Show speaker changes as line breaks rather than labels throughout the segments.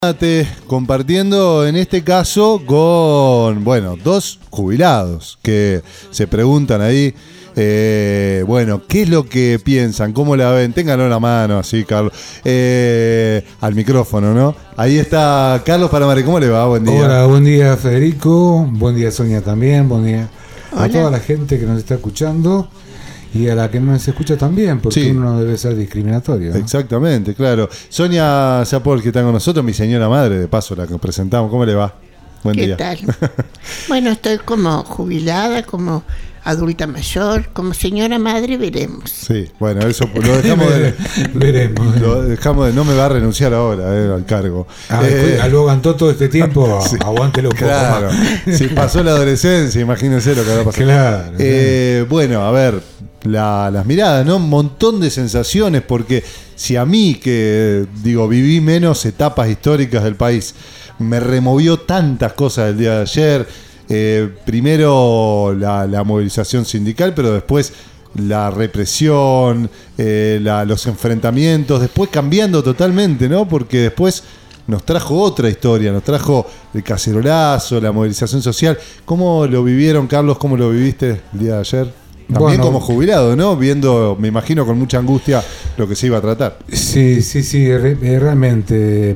Compartiendo en este caso con, dos jubilados que se preguntan ahí, ¿qué es lo que piensan? ¿Cómo la ven? Ténganlo en la mano, así, Carlos, al micrófono, ¿no? Ahí está Carlos Paramare, ¿cómo le va? Buen día.
Hola, buen día Federico, buen día Sonia también, buen día a
Hola.
toda la gente que nos está escuchando. Y a la que no nos escucha también, porque
Sí.
uno no debe ser discriminatorio, ¿no?
Exactamente, claro. Sonia Zapol, que está con nosotros, mi señora madre, de paso, la que presentamos. ¿Cómo le va? Buen
¿Qué
día.
tal? Bueno, estoy como jubilada, como adulta mayor, como señora madre, veremos.
Sí, bueno, eso lo dejamos de...
Veremos.
Lo dejamos de... No me va a renunciar ahora al cargo.
Luego cantó todo este tiempo,
Sí,
aguántelo un
claro.
poco más.
Si pasó la adolescencia, imagínense lo que habrá pasado.
Claro.
Bueno, a ver, las miradas, ¿no? Un montón de sensaciones, porque si a mí, que digo, viví menos etapas históricas del país, me removió tantas cosas del día de ayer. Primero la movilización sindical, pero después la represión, los enfrentamientos, después cambiando totalmente, ¿no? Porque después nos trajo otra historia, nos trajo el cacerolazo, la movilización social. ¿Cómo lo vivieron, Carlos? ¿Cómo lo viviste el día de ayer? También como jubilado, ¿no? Viendo, me imagino, con mucha angustia lo que se iba a tratar.
Sí, realmente.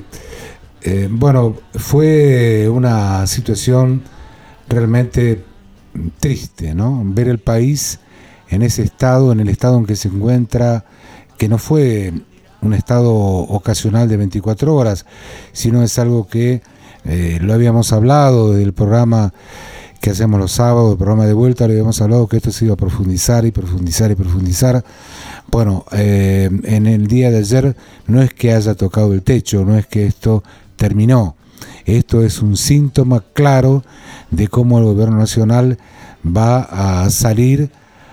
Fue una situación realmente triste, ¿no? Ver el país en ese estado, en el estado en que se encuentra, que no fue un estado ocasional de 24 horas, sino es algo que lo habíamos hablado del programa que hacemos los sábados, el programa de vuelta, lo habíamos hablado que esto se iba a profundizar y profundizar y profundizar. Bueno, en el día de ayer no es que haya tocado el techo, no es que esto terminó. Esto es un síntoma claro de cómo el gobierno nacional va a salir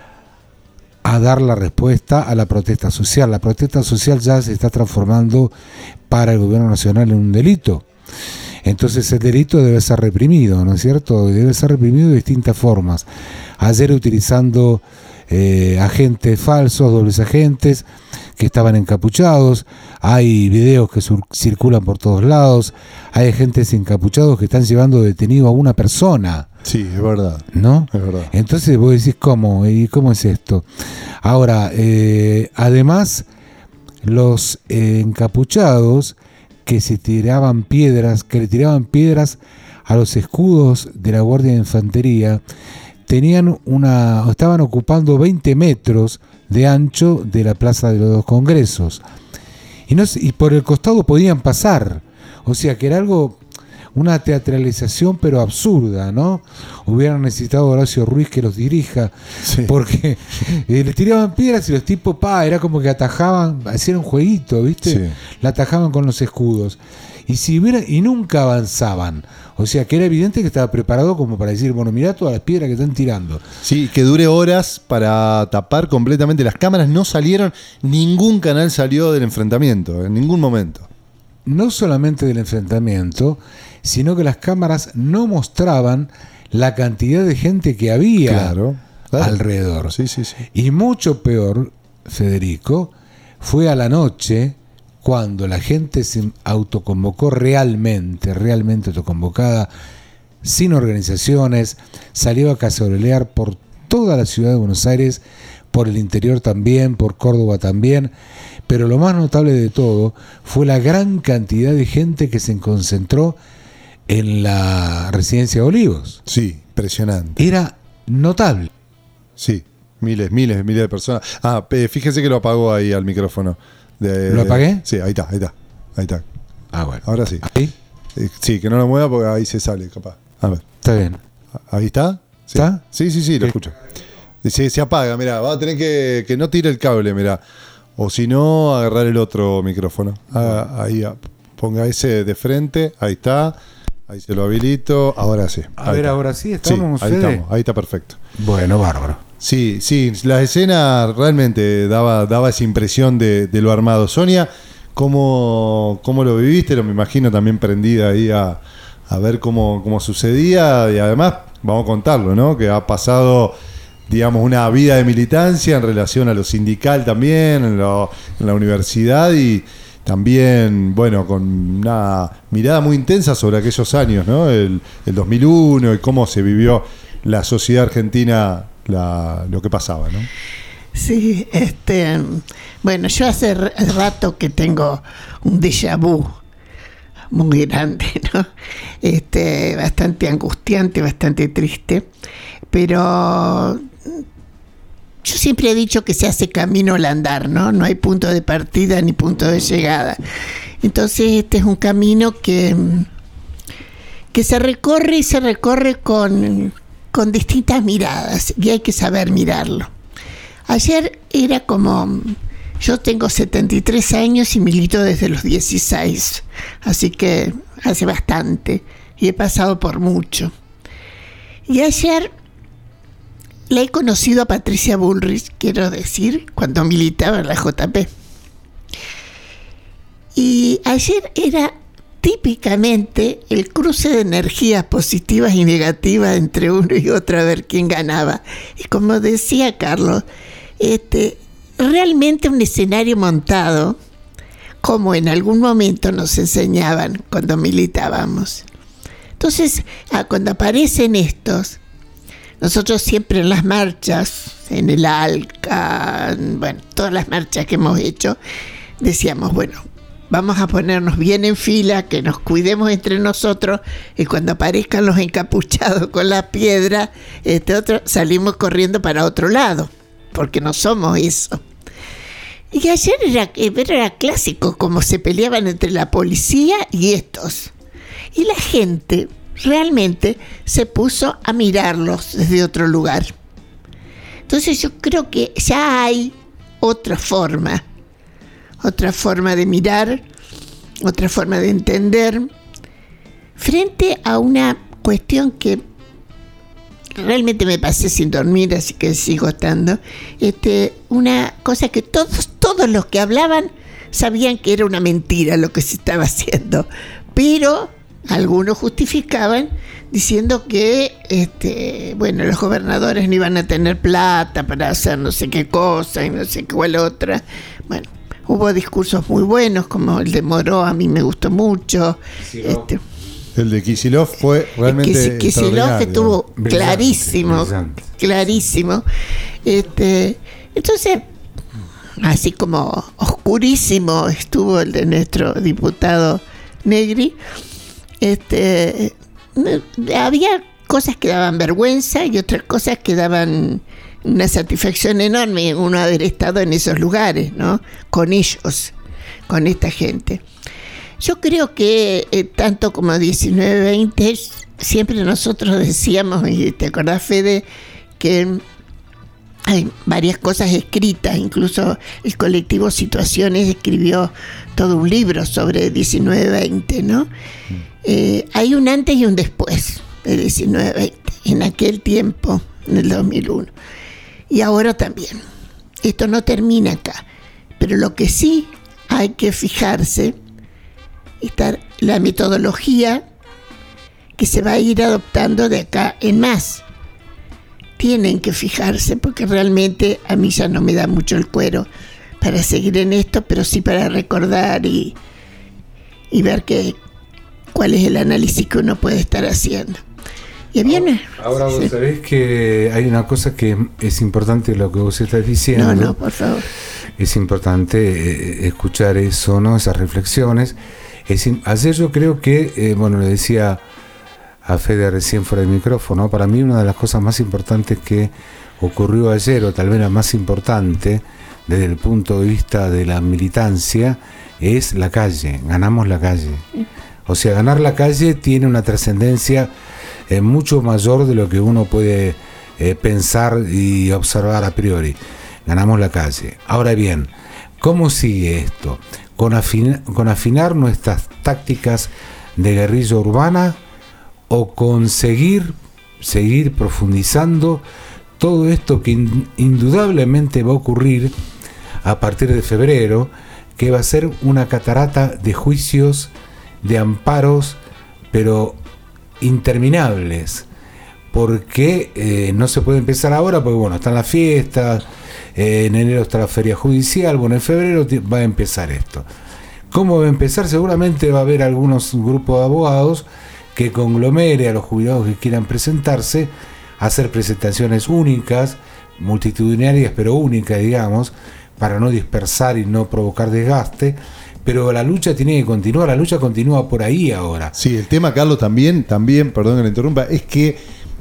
a dar la respuesta a la protesta social. La protesta social ya se está transformando para el gobierno nacional en un delito. Entonces el delito debe ser reprimido, ¿no es cierto? Debe ser reprimido de distintas formas. Ayer utilizando agentes falsos, dobles agentes que estaban encapuchados. Hay videos que circulan por todos lados. Hay agentes encapuchados que están llevando detenido a una persona.
Sí, es verdad.
¿No?
Es verdad.
Entonces vos decís, ¿cómo? ¿Y cómo es esto? Ahora, además, los encapuchados que le tiraban piedras a los escudos de la Guardia de Infantería, estaban ocupando 20 metros de ancho de la Plaza de los Dos Congresos. Y por el costado podían pasar. O sea que era una teatralización pero absurda, ¿no? Hubieran necesitado a Horacio Ruiz que los dirija, sí. Porque le tiraban piedras y los tipos, era como que atajaban, hacían un jueguito, ¿viste? Sí. La atajaban con los escudos. Y nunca avanzaban. O sea que era evidente que estaba preparado como para decir, bueno, mirá todas las piedras que están tirando.
Sí, que dure horas para tapar completamente. Las cámaras no salieron, ningún canal salió del enfrentamiento, en ningún momento.
No solamente del enfrentamiento, sino que las cámaras no mostraban la cantidad de gente que había alrededor.
Sí.
Y mucho peor, Federico, fue a la noche cuando la gente se autoconvocó realmente autoconvocada, sin organizaciones, salió a cacerolear por toda la ciudad de Buenos Aires, por el interior también, por Córdoba también. Pero lo más notable de todo fue la gran cantidad de gente que se concentró en la residencia de Olivos.
Sí, impresionante.
Era notable.
Sí, miles de personas. Fíjese que lo apagó ahí al micrófono.
¿Lo apagué?
Sí, ahí está.
Bueno.
Ahora sí.
¿Ahí?
Sí, que no lo mueva porque ahí se sale, capaz. A ver.
Está bien.
¿Ahí está? ¿Sí?
¿Está?
Sí, lo escucho. Se apaga, mirá. Va a tener que no tire el cable, mirá. O si no, agarrar el otro micrófono. Ahí, ponga ese de frente. Ahí está. Ahí se lo habilito. Ahora sí.
A ver, ahora sí estamos.
Sí, ahí estamos. Ahí está perfecto.
Bueno, bárbaro.
Sí, la escena realmente daba esa impresión de lo armado. Sonia, ¿cómo lo viviste? Me imagino también prendida ahí a ver cómo sucedía. Y además, vamos a contarlo, ¿no? Que ha pasado, digamos, una vida de militancia en relación a lo sindical también, en la universidad, y también, bueno, con una mirada muy intensa sobre aquellos años, ¿no? El 2001 y cómo se vivió la sociedad argentina, lo que pasaba, ¿no?
Sí, bueno, yo hace rato que tengo un déjà vu muy grande, ¿no? Bastante angustiante, bastante triste, pero yo siempre he dicho que se hace camino al andar, ¿no? No hay punto de partida ni punto de llegada. Entonces este es un camino que se recorre y se recorre con distintas miradas, y hay que saber mirarlo. Ayer era como... Yo tengo 73 años y milito desde los 16, así que hace bastante, y he pasado por mucho. Y ayer la he conocido a Patricia Bullrich, quiero decir, cuando militaba en la JP. Y ayer era típicamente el cruce de energías positivas y negativas entre uno y otro, a ver quién ganaba. Y como decía Carlos, realmente un escenario montado, como en algún momento nos enseñaban cuando militábamos. Entonces, cuando aparecen estos, nosotros siempre en las marchas, en el ALCA, bueno, todas las marchas que hemos hecho, decíamos, bueno, vamos a ponernos bien en fila, que nos cuidemos entre nosotros, y cuando aparezcan los encapuchados con la piedra, salimos corriendo para otro lado, porque no somos eso. Y ayer era clásico como se peleaban entre la policía y estos. Y la gente realmente se puso a mirarlos desde otro lugar. Entonces yo creo que ya hay otra forma de mirar, otra forma de entender, frente a una cuestión que realmente me pasé sin dormir, así que sigo estando, una cosa que todos los que hablaban sabían que era una mentira lo que se estaba haciendo, pero algunos justificaban diciendo que bueno, los gobernadores no iban a tener plata para hacer no sé qué cosa y no sé cuál otra. Bueno, hubo discursos muy buenos, como el de Moró, a mí me gustó mucho. Sí,
el de Kicillof fue realmente
Kicillof estuvo clarísimo. Entonces, así como oscurísimo estuvo el de nuestro diputado Negri. Había cosas que daban vergüenza y otras cosas que daban una satisfacción enorme, uno haber estado en esos lugares, ¿no? Con ellos, con esta gente. Yo creo que tanto como 19-20, siempre nosotros decíamos, y te acordás, Fede, que hay varias cosas escritas, incluso el colectivo Situaciones escribió todo un libro sobre 19-20, ¿no? Hay un antes y un después de 19-20, en aquel tiempo, en el 2001. Y ahora también. Esto no termina acá, pero lo que sí hay que fijarse está la metodología que se va a ir adoptando de acá en más. Tienen que fijarse, porque realmente a mí ya no me da mucho el cuero para seguir en esto, pero sí para recordar y ver cuál es el análisis que uno puede estar haciendo. Y
ahora vos sabés que hay una cosa que es importante, lo que vos estás diciendo.
No, por favor.
Es importante escuchar eso, ¿no? Esas reflexiones. Ayer yo creo que, bueno, le decía a Fede recién fuera del micrófono, para mí una de las cosas más importantes que ocurrió ayer, o tal vez la más importante desde el punto de vista de la militancia, es la calle. Ganamos la calle. O sea, ganar la calle tiene una trascendencia mucho mayor de lo que uno puede pensar y observar a priori. Ganamos la calle. Ahora bien, ¿cómo sigue esto? Con afinar nuestras tácticas de guerrilla urbana, o con seguir profundizando todo esto que indudablemente va a ocurrir a partir de febrero, que va a ser una catarata de juicios, de amparos, pero interminables, porque no se puede empezar ahora, porque bueno, están las fiestas, en enero está la feria judicial, bueno, en febrero va a empezar esto. ¿Cómo va a empezar? Seguramente va a haber algunos grupos de abogados que conglomere a los jubilados que quieran presentarse, hacer presentaciones únicas, multitudinarias pero únicas, digamos, para no dispersar y no provocar desgaste. Pero la lucha tiene que continuar, la lucha continúa por ahí ahora.
Sí, el tema, Carlos, también, perdón que le interrumpa, es que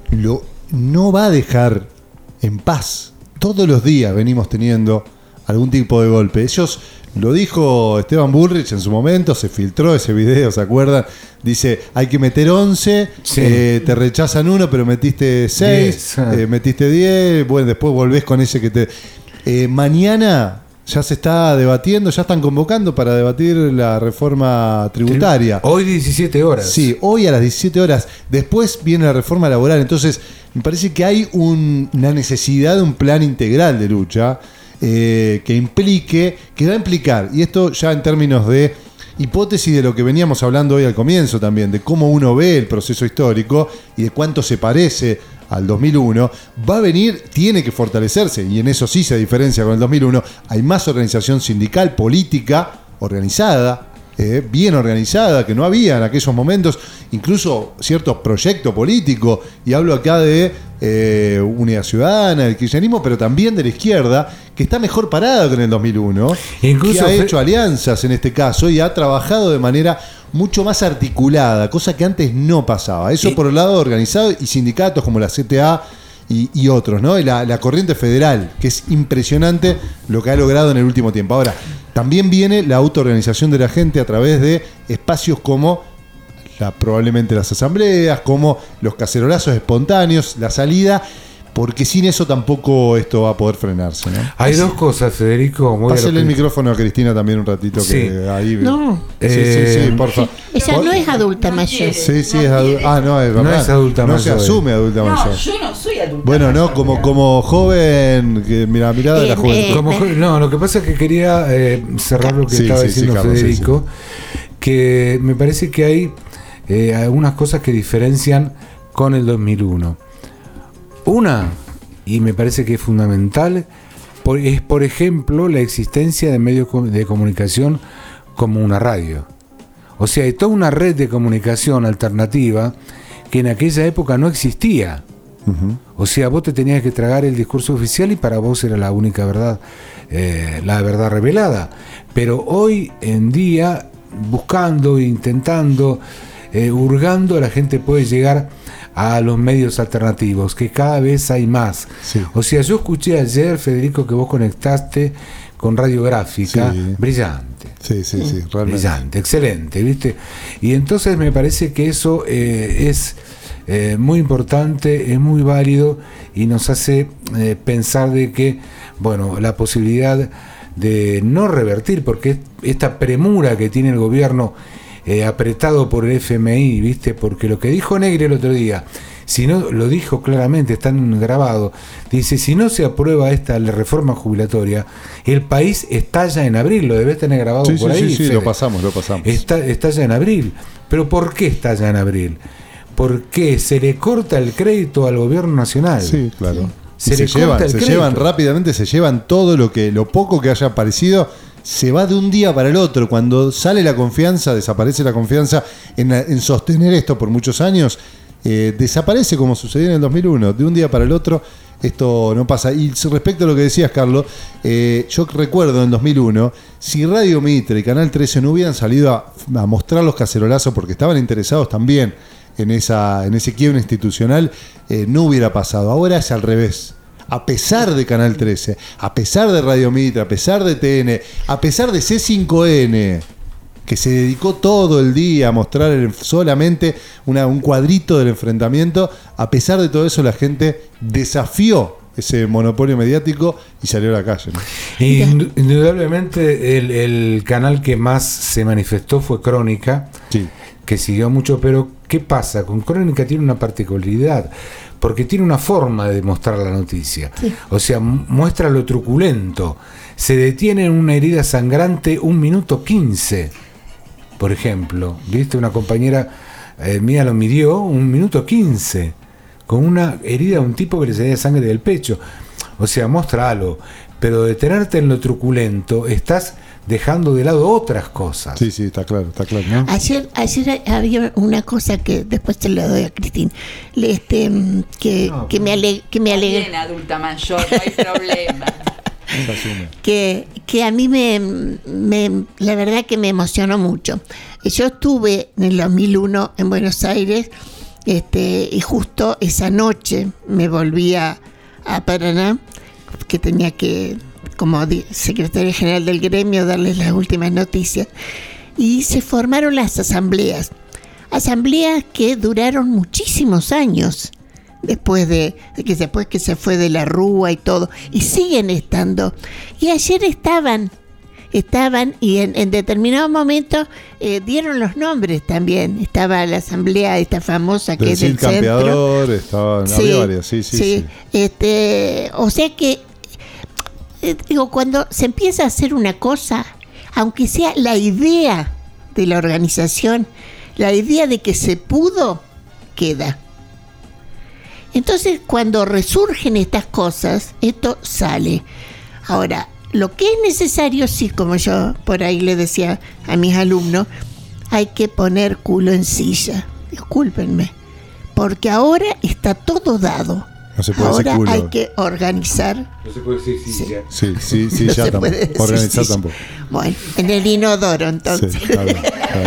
no va a dejar en paz. Todos los días venimos teniendo algún tipo de golpe. Lo dijo Esteban Bullrich en su momento, se filtró ese video, ¿se acuerdan? Dice, hay que meter 11,
sí.
Te rechazan 1, pero metiste 6, metiste 10, bueno, después volvés con ese que te... mañana... Ya se está debatiendo, ya están convocando para debatir la reforma tributaria.
Hoy 17 horas.
Sí, hoy a las 17 horas. Después viene la reforma laboral. Entonces, me parece que hay una necesidad de un plan integral de lucha que va a implicar, y esto ya en términos de hipótesis de lo que veníamos hablando hoy al comienzo también, de cómo uno ve el proceso histórico y de cuánto se parece al 2001, va a venir, tiene que fortalecerse, y en eso sí se diferencia con el 2001, hay más organización sindical, política, organizada, bien organizada, que no había en aquellos momentos, incluso ciertos proyectos políticos, y hablo acá de Unidad Ciudadana, del kirchnerismo, pero también de la izquierda, que está mejor parada que en el 2001, incluso que ha hecho alianzas en este caso y ha trabajado de manera mucho más articulada, cosa que antes no pasaba. Eso por el lado organizado y sindicatos como la CTA y otros, ¿no? Y la corriente federal, que es impresionante lo que ha logrado en el último tiempo. Ahora, también viene la autoorganización de la gente a través de espacios como probablemente las asambleas, como los cacerolazos espontáneos, la salida, porque sin eso tampoco esto va a poder frenarse, ¿no?
Hay dos cosas, Federico.
Pásale el micrófono a Cristina también un ratito.
Sí.
Que ahí...
No.
Sí, por favor.
Ella no es adulta mayor.
Sí, es adulta. No, es verdad.
No es adulta mayor.
No se asume adulta mayor.
No, yo no soy adulta
bueno,
mayor.
no, como joven, que mirada de la juventud.
No, lo que pasa es que quería cerrar lo que estaba diciendo
Carlos,
Federico, que me parece que hay algunas cosas que diferencian con el 2001. Una, y me parece que es fundamental, es por ejemplo la existencia de medios de comunicación como una radio. O sea, hay toda una red de comunicación alternativa que en aquella época no existía.
Uh-huh.
O sea, vos te tenías que tragar el discurso oficial y para vos era la única verdad, la verdad revelada. Pero hoy en día, buscando, intentando, hurgando, la gente puede llegar a los medios alternativos, que cada vez hay más.
Sí.
O sea, yo escuché ayer, Federico, que vos conectaste con Radiográfica,
sí.
Brillante.
Sí, realmente.
Brillante, excelente, ¿viste? Y entonces me parece que eso es muy importante, es muy válido y nos hace pensar de que, bueno, la posibilidad de no revertir, porque esta premura que tiene el gobierno apretado por el FMI, ¿viste? Porque lo que dijo Negri el otro día, si no, lo dijo claramente, está grabado, dice, si no se aprueba la reforma jubilatoria, el país estalla en abril, lo debes tener grabado por ahí.
Sí, lo pasamos.
Estalla en abril. ¿Pero por qué estalla en abril? Porque se le corta el crédito al gobierno nacional.
Sí, claro.
Se
llevan rápidamente, se llevan todo lo poco que haya aparecido, se va de un día para el otro. Cuando sale la confianza, desaparece la confianza en sostener esto por muchos años, desaparece como sucedió en el 2001. De un día para el otro esto no pasa. Y respecto a lo que decías, Carlos, yo recuerdo en el 2001, si Radio Mitre y Canal 13 no hubieran salido a mostrar los cacerolazos porque estaban interesados también en ese quiebre institucional, no hubiera pasado. Ahora es al revés. A pesar de Canal 13, a pesar de Radio Mitre, a pesar de TN, a pesar de C5N, que se dedicó todo el día a mostrar solamente un cuadrito del enfrentamiento, a pesar de todo eso la gente desafió ese monopolio mediático y salió a la calle, ¿no?
Indudablemente el canal que más se manifestó fue Crónica,
sí,
que siguió mucho, pero ¿qué pasa? Con Crónica tiene una particularidad, porque tiene una forma de mostrar la noticia. Sí. O sea, muestra lo truculento. Se detiene en una herida sangrante 1 minuto 15, por ejemplo. ¿Viste? Una compañera mía lo midió 1 minuto 15, con una herida de un tipo que le salía sangre del pecho. O sea, muestra algo. Pero detenerte en lo truculento, estás dejando de lado otras cosas.
Sí, está claro, ¿no?
Ayer había una cosa que después te lo doy a Cristín, que me alegra.
Bien, adulta mayor, no hay problema.
Que a mí la verdad que me emocionó mucho. Yo estuve en el 2001 en Buenos Aires, y justo esa noche me volví a Paraná, que tenía que, como secretaria general del gremio, darles las últimas noticias, y se formaron las asambleas que duraron muchísimos años después que se fue de la Rúa y todo, y siguen estando. Y ayer estaban y en determinado momento dieron los nombres también. Estaba la asamblea esta famosa que es del
Campeador,
centro.
había varias, sí.
O sea que cuando se empieza a hacer una cosa, aunque sea la idea de la organización, la idea de que se pudo, queda. Entonces, cuando resurgen estas cosas, esto sale. Ahora, lo que es necesario, sí, como yo por ahí le decía a mis alumnos, hay que poner culo en silla. Discúlpenme, porque ahora está todo dado.
No se puede
ahora
decir culo.
Hay que organizar.
No se puede decir silla.
Sí,
No
ya
se puede decir
organizar
silla.
tampoco.
Bueno, en el inodoro, entonces.
Sí, está bien.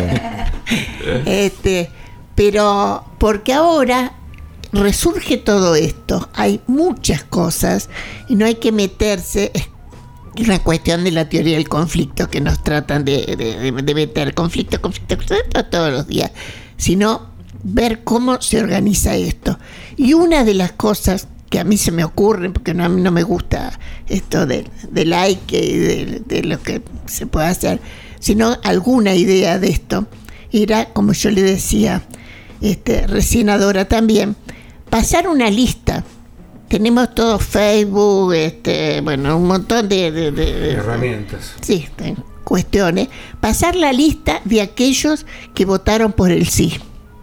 Pero porque ahora resurge todo esto, hay muchas cosas y no hay que meterse. Es una cuestión de la teoría del conflicto que nos tratan de meter conflicto todos los días, sino ver cómo se organiza esto. Y una de las cosas que a mí se me ocurre, porque no me gusta esto del like y de lo que se puede hacer, sino alguna idea de esto, era, como yo le decía recién a Dora también, pasar una lista. Tenemos todo Facebook, un montón de
herramientas.
Sí, cuestiones. Pasar la lista de aquellos que votaron por el sí.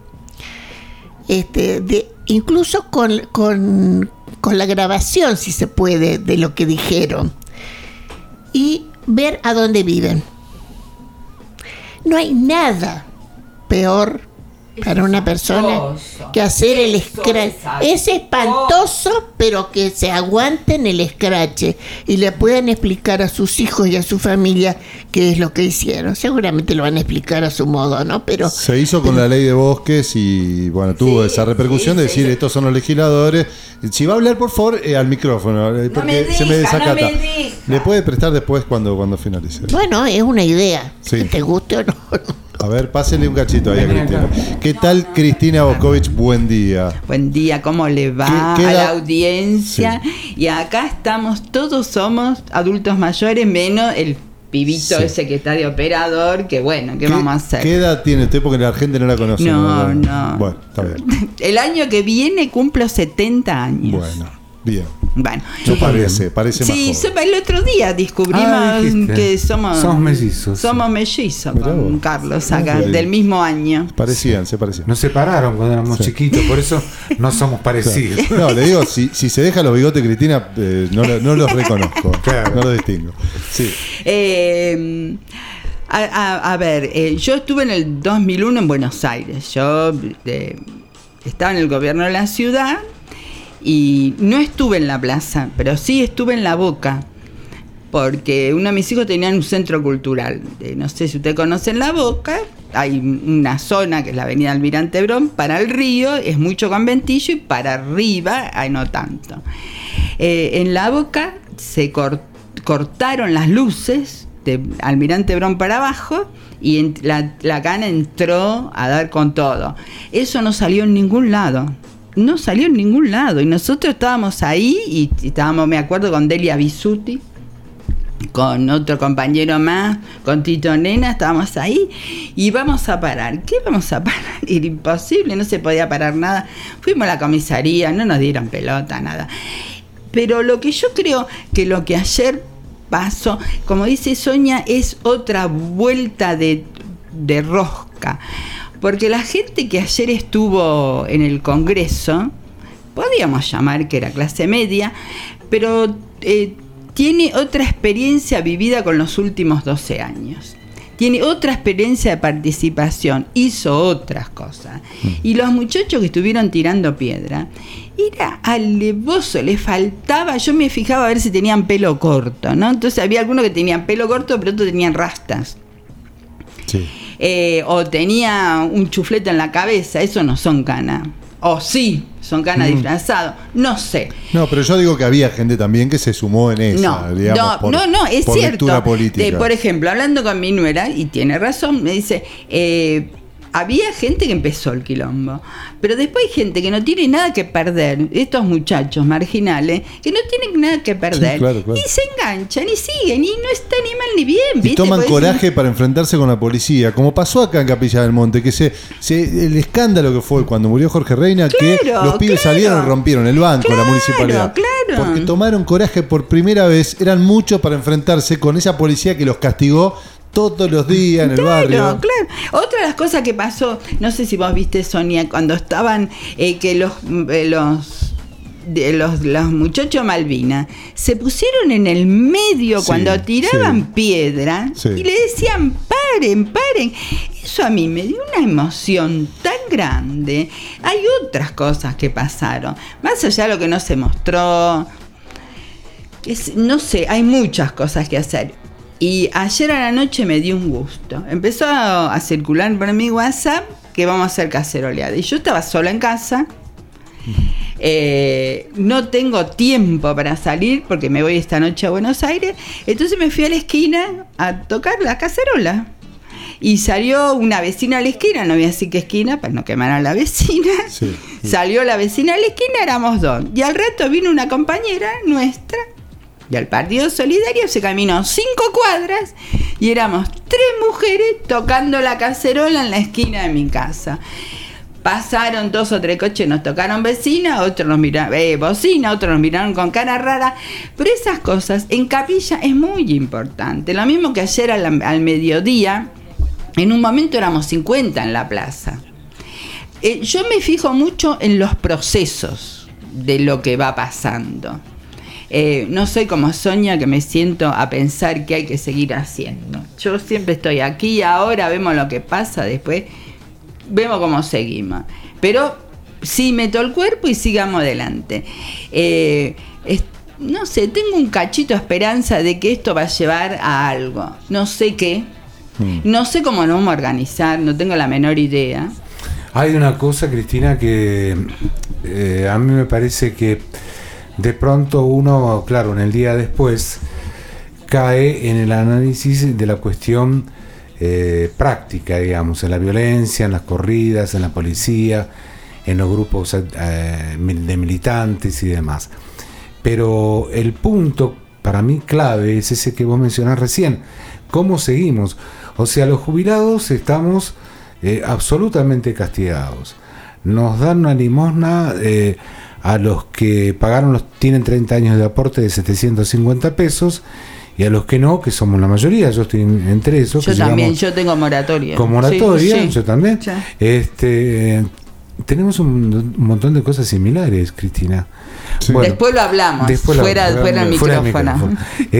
Incluso con la grabación, si se puede, de lo que dijeron. Y ver a dónde viven. No hay nada peor para una persona que hacer el scratch. Es espantoso, pero que se aguanten el scratch y le puedan explicar a sus hijos y a su familia qué es lo que hicieron. Seguramente lo van a explicar a su modo, ¿no? Pero
se hizo con la ley de bosques y bueno, tuvo esa repercusión de decir estos son los legisladores. Si va a hablar, por favor, al micrófono, porque se me desacata. Le puede prestar después cuando finalice.
Bueno, es una idea,
Sí.
que te guste o no.
A ver, pásenle un cachito ahí a Cristina. ¿Qué tal, Cristina Boscovich? Buen día.
Buen día, ¿cómo le va
¿Qué
a la
edad?
audiencia?
Sí.
Y acá estamos, todos somos adultos mayores, menos el pibito
Sí.
ese que está de operador, que bueno, ¿qué vamos a hacer?
¿Qué edad tiene usted? Porque la gente no la conoce.
No.
Bueno, está bien.
El año que viene cumplo 70 años.
Bueno, bien.
Bueno.
No parece más
Sí,
joven.
el otro día descubrimos
dijiste.
que somos
mellizos.
Somos mellizos
Mirá
con
vos.
Carlos acá,
Mirá.
del mismo año.
Se parecían.
Nos separaron cuando éramos chiquitos, por eso no somos parecidos.
No, le digo, si se deja los bigotes, Cristina, no los reconozco.
Claro.
No los distingo. Sí.
A ver, yo estuve en el 2001 en Buenos Aires. Yo estaba en el gobierno de la ciudad y no estuve en la plaza, pero sí estuve en la Boca, porque uno de mis hijos tenía un centro cultural. No sé si usted conoce la Boca, hay una zona que es la avenida Almirante Brown, para el río es mucho conventillo y para arriba no tanto. En la Boca se cortaron las luces de Almirante Brown para abajo y la cana entró a dar con todo. Eso no salió en ningún lado. No salió en ningún lado. Y nosotros estábamos ahí y estábamos, me acuerdo, con Delia Bisuti, con otro compañero más, con Tito Nena, estábamos ahí y vamos a parar. ¿Qué vamos a parar? Era imposible, no se podía parar nada. Fuimos a la comisaría, no nos dieron pelota, nada. Pero lo que yo creo que lo que ayer pasó, como dice Sonia, es otra vuelta de rosca. Porque la gente que ayer estuvo en el Congreso, podíamos llamar que era clase media, pero tiene otra experiencia vivida con los últimos 12 años. Tiene otra experiencia de participación, hizo otras cosas. Y los muchachos que estuvieron tirando piedra, era alevoso, le faltaba, yo me fijaba a ver si tenían pelo corto, ¿no? Entonces había algunos que tenían pelo corto, pero otros tenían rastas.
Sí.
O tenía un chuflete en la cabeza, eso no son canas. O sí, son canas disfrazados, no sé.
No, pero yo digo que había gente también que se sumó en esa, digamos,
no, es
por
cierto.
lectura política.
Por ejemplo, hablando con mi nuera, y tiene razón, me dice, había gente que empezó el quilombo, pero después hay gente que no tiene nada que perder, estos muchachos marginales, que no tienen nada que perder,
sí, claro.
y se enganchan y siguen, y no está ni mal ni bien.
Y
¿viste?
toman coraje para enfrentarse con la policía, como pasó acá en Capilla del Monte, que el escándalo que fue cuando murió Jorge Reina, que los pibes salieron y rompieron el banco, la municipalidad.
Claro.
Porque tomaron coraje por primera vez, eran muchos para enfrentarse con esa policía que los castigó todos los días en el barrio.
Claro. Otra de las cosas que pasó, no sé si vos viste, Sonia, cuando estaban que los muchachos Malvinas se pusieron en el medio cuando tiraban piedra y le decían paren. Eso a mí me dio una emoción tan grande. Hay otras cosas que pasaron, más allá de lo que no se mostró. No sé, hay muchas cosas que hacer. Y ayer a la noche me dio un gusto. Empezó a circular por mi WhatsApp que vamos a hacer caceroleada. Y yo estaba sola en casa. No tengo tiempo para salir porque me voy esta noche a Buenos Aires. Entonces me fui a la esquina a tocar la cacerola. Y salió una vecina a la esquina, no voy a decir qué esquina para no quemar a la vecina. Sí. Salió la vecina a la esquina, éramos dos. Y al rato vino una compañera nuestra. Y al Partido Solidario se caminó 5 cuadras y éramos 3 mujeres tocando la cacerola en la esquina de mi casa. Pasaron 2 o 3 coches, nos tocaron bocina, otros nos miraron con cara rara. Pero esas cosas en Capilla es muy importante. Lo mismo que ayer al mediodía, en un momento éramos 50 en la plaza. Yo me fijo mucho en los procesos de lo que va pasando. No soy como Sonia, que me siento a pensar qué hay que seguir haciendo. Yo siempre estoy aquí, ahora vemos lo que pasa, después vemos cómo seguimos. Pero sí meto el cuerpo y sigamos adelante. No sé, tengo un cachito de esperanza de que esto va a llevar a algo. No sé qué. No sé cómo nos vamos a organizar, no tengo la menor idea.
Hay una cosa, Cristina, que a mí me parece que de pronto uno, claro, en el día después cae en el análisis de la cuestión práctica, digamos, en la violencia, en las corridas, en la policía, en los grupos de militantes y demás. Pero el punto para mí clave es ese que vos mencionás recién. ¿Cómo seguimos? O sea, los jubilados estamos absolutamente castigados. Nos dan una limosna a los que tienen 30 años de aporte de 750 pesos y a los que no, que somos la mayoría. Yo estoy entre esos.
Yo también, yo tengo moratoria.
Con moratoria, sí. Yo también.
Sí.
Tenemos un montón de cosas similares, Cristina.
Sí. Bueno, después lo hablamos, fuera del micrófono.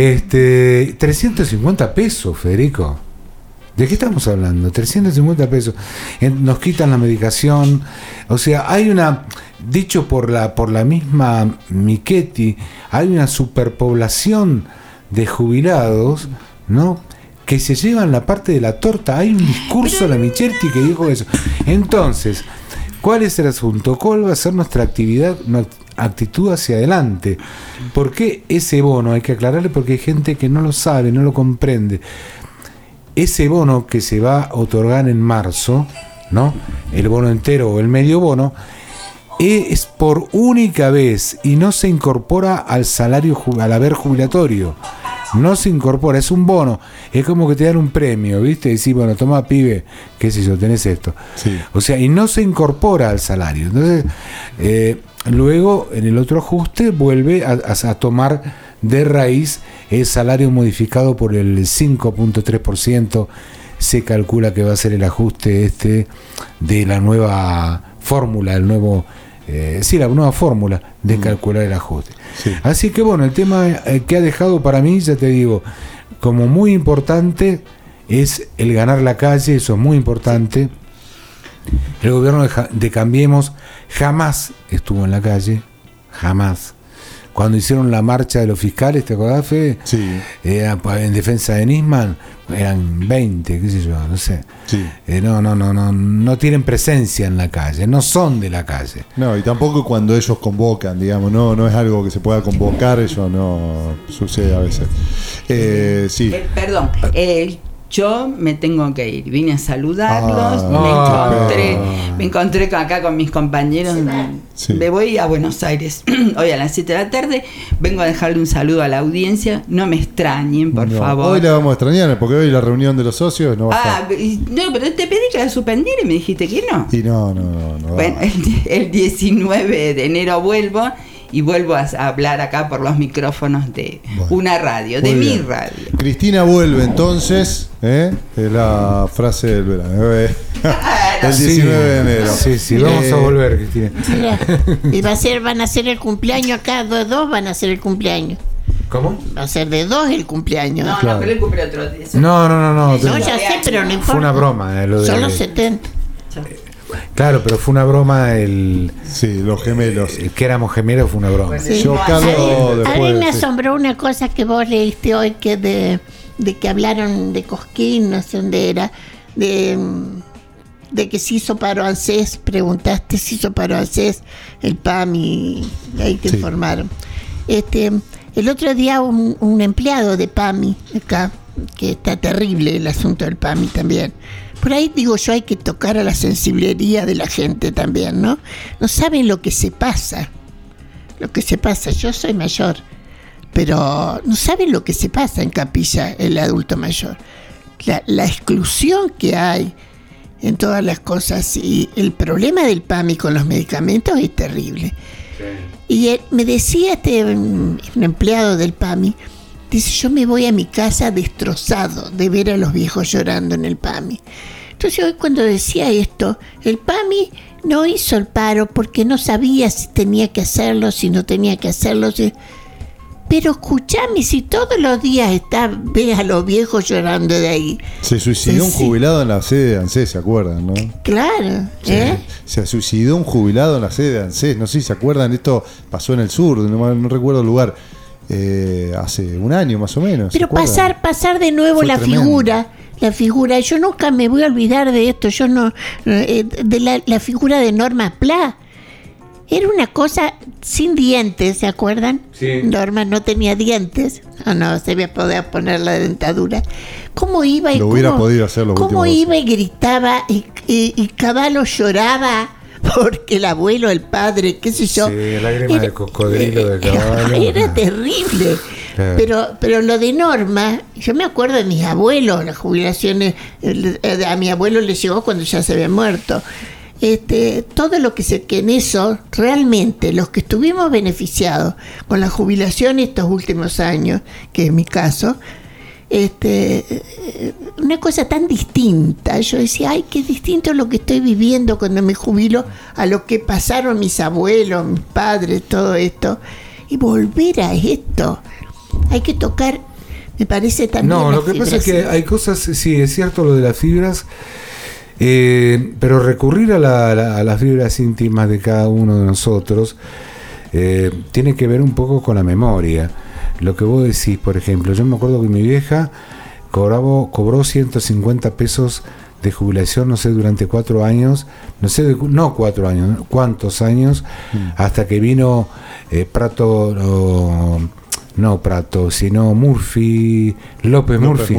350 pesos, Federico. ¿De qué estamos hablando? 350 pesos. Nos quitan la medicación. O sea, hay dicho por la misma Michetti, hay una superpoblación de jubilados, ¿no?, que se llevan la parte de la torta. Hay un discurso de la Michetti que dijo eso. Entonces, ¿cuál es el asunto? ¿Cuál va a ser nuestra actitud hacia adelante? ¿Por qué ese bono? Hay que aclararle porque hay gente que no lo sabe, no lo comprende. Ese bono que se va a otorgar en marzo, ¿no?, el bono entero o el medio bono, es por única vez y no se incorpora al salario, al haber jubilatorio. No se incorpora, es un bono. Es como que te dan un premio, ¿viste? Y decís, bueno, toma, pibe, qué sé yo, tenés esto. Sí. O sea, y no se incorpora al salario. Entonces, luego, en el otro ajuste, vuelve a tomar de raíz el salario modificado por el 5.3%. Se calcula que va a ser el ajuste de la nueva fórmula, el nuevo la nueva fórmula de calcular el ajuste.
Sí.
Así que bueno, el tema que ha dejado para mí, ya te digo, como muy importante es el ganar la calle, eso es muy importante. El gobierno de Cambiemos jamás estuvo en la calle, jamás. Cuando hicieron la marcha de los fiscales, ¿te acordás, Fede?
Sí.
En defensa de Nisman, eran 20, qué sé yo, no sé.
Sí.
No tienen presencia en la calle, no son de la calle.
No, y tampoco cuando ellos convocan, digamos, no es algo que se pueda convocar, eso no sucede a veces. Sí.
Perdón, yo me tengo que ir, vine a saludarlos, me encontré acá con mis compañeros,
Sí.
me voy a Buenos Aires hoy a las 7 de la tarde, vengo a dejarle un saludo a la audiencia, no me extrañen, por favor.
Hoy la vamos a extrañar, porque hoy la reunión de los socios no va a estar.
No, pero te pedí que la suspendiera y me dijiste que no.
Y no.
Bueno, el 19 de enero vuelvo y vuelvo a hablar acá por los micrófonos de una radio, de mi radio.
Cristina vuelve entonces, es la frase del verano. El 19 de enero.
Sí, vamos a volver, Cristina.
Y van a ser el cumpleaños acá, dos van a ser el cumpleaños.
¿Cómo?
Va a ser de 2 el cumpleaños.
No,
Claro.
pero él cumple otro día.
No.
No, ya sé, pero no importa.
Fue una broma. Lo de,
Son los 70.
Claro, pero fue una broma
Sí, los gemelos.
que éramos gemelos, fue una broma.
Sí.
Yo, Carlos,
A mí
después.
me
sí.
asombró una cosa que vos leíste hoy, que de que hablaron de Cosquín, no sé dónde era, de que se hizo paro ANSES, preguntaste si hizo paro ANSES, el PAM, y ahí te informaron. El otro día un empleado de PAMI acá, que está terrible el asunto del PAMI también. Por ahí digo yo, hay que tocar a la sensibilidad de la gente también, ¿no? No saben lo que se pasa. Yo soy mayor, pero no saben lo que se pasa en Capilla, el adulto mayor. La exclusión que hay en todas las cosas, y el problema del PAMI con los medicamentos es terrible. Sí. Y me decía un empleado del PAMI, dice, yo me voy a mi casa destrozado de ver a los viejos llorando en el PAMI. Entonces hoy cuando decía esto, el PAMI no hizo el paro porque no sabía si tenía que hacerlo, si no tenía que hacerlo. Pero escuchame, si todos los días ves a los viejos llorando de ahí.
Se suicidó un jubilado en la sede de ANSES, ¿se acuerdan, no?
Claro,
Se suicidó un jubilado en la sede de ANSES, no sé si se acuerdan, esto pasó en el sur, no recuerdo el lugar, hace un año más o menos.
Pero pasar de nuevo
Fue
la
tremendo.
figura, yo nunca me voy a olvidar de esto, de la figura de Norma Pla. Era una cosa sin dientes, ¿se acuerdan?
Sí.
Norma no tenía dientes. No se había podido poner la dentadura. ¿Cómo iba y
Lo hubiera podido hacer los
cómo
últimos
iba y gritaba y Caballo lloraba porque el abuelo, el padre, qué sé yo.
Sí, lágrimas de cocodrilo de Caballo.
Era terrible.
Claro.
Pero lo de Norma, yo me acuerdo de mis abuelos, las jubilaciones, a mi abuelo le llegó cuando ya se había muerto. Todo lo que en eso, realmente, los que estuvimos beneficiados con la jubilación estos últimos años, que es mi caso, una cosa tan distinta. Yo decía, ay, qué distinto lo que estoy viviendo cuando me jubilo a lo que pasaron mis abuelos, mis padres, todo esto. Y volver a esto, hay que tocar, me parece también.
No, lo que pasa es que hay cosas, sí, es cierto lo de las fibras. Pero recurrir a las fibras íntimas de cada uno de nosotros tiene que ver un poco con la memoria. Lo que vos decís, por ejemplo, yo me acuerdo que mi vieja cobró 150 pesos de jubilación, no sé, durante 4 años, no 4 años, cuántos años, hasta que vino sino López Murphy.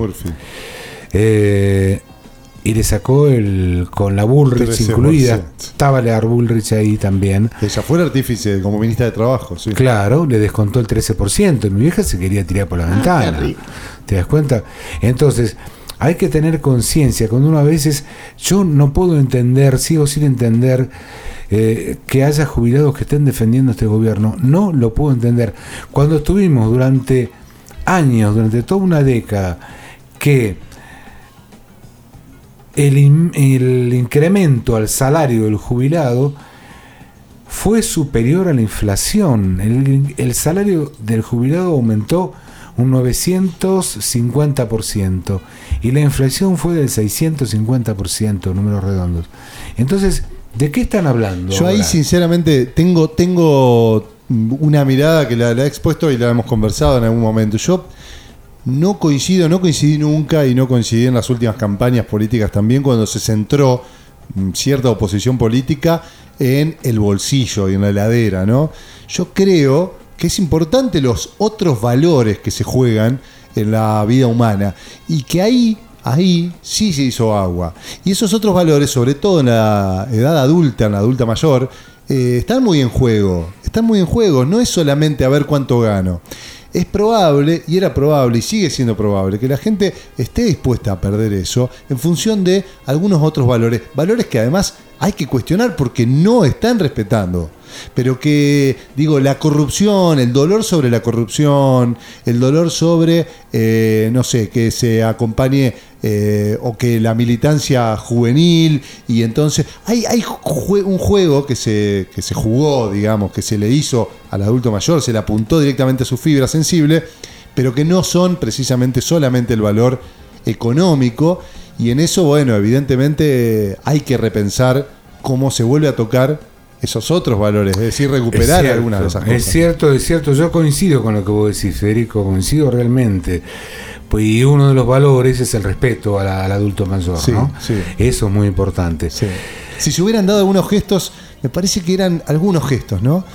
Y le sacó con la Bullrich
13%.
incluida. Estaba la Bullrich ahí también.
Ella fue el artífice como ministra de Trabajo, sí.
Claro, le descontó el 13%. Y mi vieja se quería tirar por la ventana.
Terrible.
¿Te das cuenta? Entonces, hay que tener conciencia. Cuando uno a veces, yo no puedo entender, sigo sin entender que haya jubilados que estén defendiendo este gobierno. No lo puedo entender. Cuando estuvimos durante años, durante toda una década, que el incremento al salario del jubilado fue superior a la inflación. El salario del jubilado aumentó un 950% y la inflación fue del 650%, números redondos. Entonces, ¿de qué están hablando?
Yo ahí
ahora?
sinceramente tengo una mirada que la he expuesto y la hemos conversado en algún momento. Yo no coincidí nunca y no coincidí en las últimas campañas políticas también cuando se centró cierta oposición política en el bolsillo y en la heladera, ¿no? Yo creo que es importante los otros valores que se juegan en la vida humana y que ahí sí se hizo agua. Y esos otros valores, sobre todo en la edad adulta, en la adulta mayor, están muy en juego. No es solamente a ver cuánto gano. Es probable, y era probable, y sigue siendo probable, que la gente esté dispuesta a perder eso en función de algunos otros valores. Valores que además hay que cuestionar porque no están respetando. Pero que, digo, la corrupción, el dolor sobre la corrupción, el dolor sobre, no sé, que se acompañe o que la militancia juvenil, y entonces hay un juego que se jugó, digamos, que se le hizo al adulto mayor, se le apuntó directamente a su fibra sensible, pero que no son precisamente solamente el valor económico, y en eso, bueno, evidentemente hay que repensar cómo se vuelve a tocar esos otros valores, es decir, recuperar algunas de esas cosas.
Es cierto, yo coincido con lo que vos decís, Federico, coincido realmente. Pues, y uno de los valores es el respeto al adulto mayor,
sí,
¿no?
Sí.
Eso es muy importante.
Sí. Si se hubieran dado algunos gestos, me parece que eran algunos gestos, ¿no?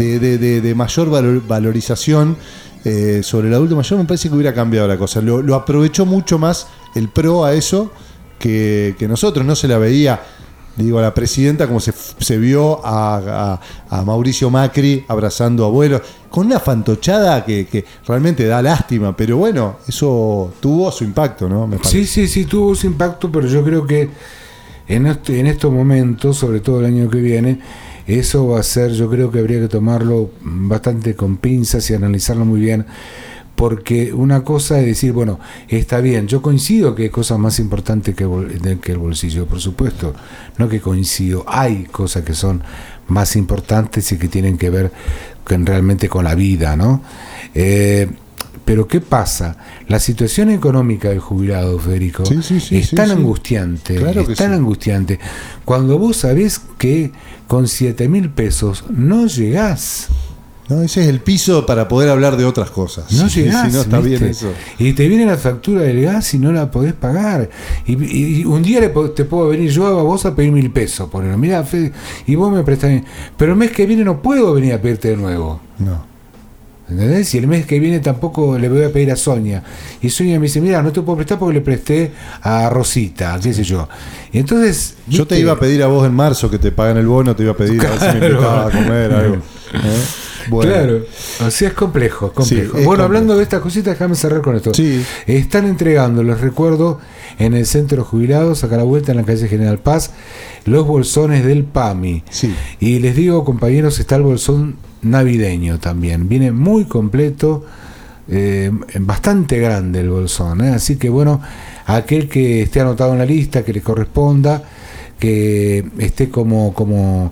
De mayor valorización sobre el adulto mayor, me parece que hubiera cambiado la cosa. Lo aprovechó mucho más el PRO a eso que nosotros. No se la veía, digo, a la presidenta como se vio a Mauricio Macri abrazando a abuelos, con una fantochada que realmente da lástima, pero bueno, eso tuvo su impacto, ¿no? Me parece.
Sí, tuvo su impacto, pero yo creo que en estos momentos, sobre todo el año que viene, eso va a ser, yo creo que habría que tomarlo bastante con pinzas y analizarlo muy bien. Porque una cosa es decir, bueno, está bien, yo coincido que hay cosas más importantes que el bolsillo, por supuesto, no que coincido, hay cosas que son más importantes y que tienen que ver realmente con la vida, ¿no? Pero ¿qué pasa? La situación económica del jubilado, Federico, es tan angustiante,
claro, es tan
angustiante. Cuando vos sabés que con 7.000 pesos no llegás.
No, ese es el piso para poder hablar de otras cosas.
No llegás,
si no está
¿viste?
bien eso.
Y te viene la factura del gas y no la podés pagar. Y un día te puedo venir yo a vos a pedir 1.000 pesos. Mirá, Fede, y vos me prestás. Pero el mes que viene no puedo venir a pedirte de nuevo.
No.
¿Entendés? Y el mes que viene tampoco le voy a pedir a Sonia. Y Sonia me dice, mira, no te puedo prestar porque le presté a Rosita, qué sé yo. Y entonces,
yo te iba a pedir a vos en marzo que te paguen el bono, te iba a pedir a ver si me invitaba a comer algo. Bueno.
Claro, o sea, es complejo.
Sí, es
bueno,
complejo.
Hablando de estas cositas, déjame cerrar con esto.
Sí.
Están entregando, les recuerdo, en el Centro de Jubilados, acá a la vuelta en la calle General Paz, los bolsones del PAMI.
Sí.
Y les digo, compañeros, está el bolsón navideño también. Viene muy completo, bastante grande el bolsón, ¿eh? Así que bueno, aquel que esté anotado en la lista, que le corresponda, que esté como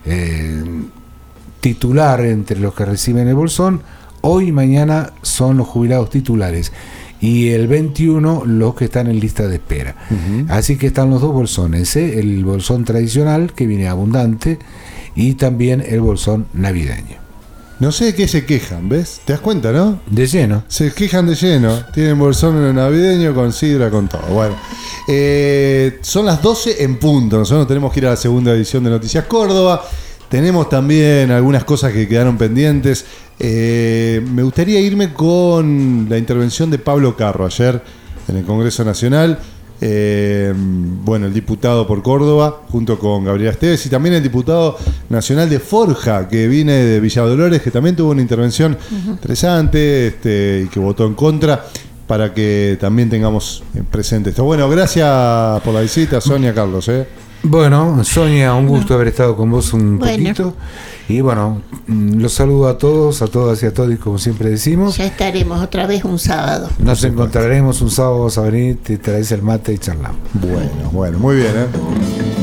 titular entre los que reciben el bolsón, hoy y mañana son los jubilados titulares y el 21 los que están en lista de espera. Uh-huh. Así que están los dos bolsones, el bolsón tradicional que viene abundante y también el bolsón navideño.
No sé de qué se quejan, ¿ves? ¿Te das cuenta, no?
De lleno.
Se quejan de lleno. Tienen bolsón navideño con sidra, con todo. Bueno, son las 12 en punto. Nosotros tenemos que ir a la segunda edición de Noticias Córdoba. Tenemos también algunas cosas que quedaron pendientes. Me gustaría irme con la intervención de Pablo Carro ayer en el Congreso Nacional. Bueno, el diputado por Córdoba, junto con Gabriela Esteves, y también el diputado nacional de Forja, que viene de Villa Dolores, que también tuvo una intervención interesante y que votó en contra, para que también tengamos presente esto. Bueno, gracias por la visita, Sonia, Carlos.
Bueno, Sonia, un gusto haber estado con vos un poquito. Y bueno, los saludo a todos, a todas y a todos, como siempre decimos.
Ya estaremos otra vez un sábado.
Nos encontraremos un sábado, vas a venir, te traes el mate y charlamos.
Bueno, muy bien,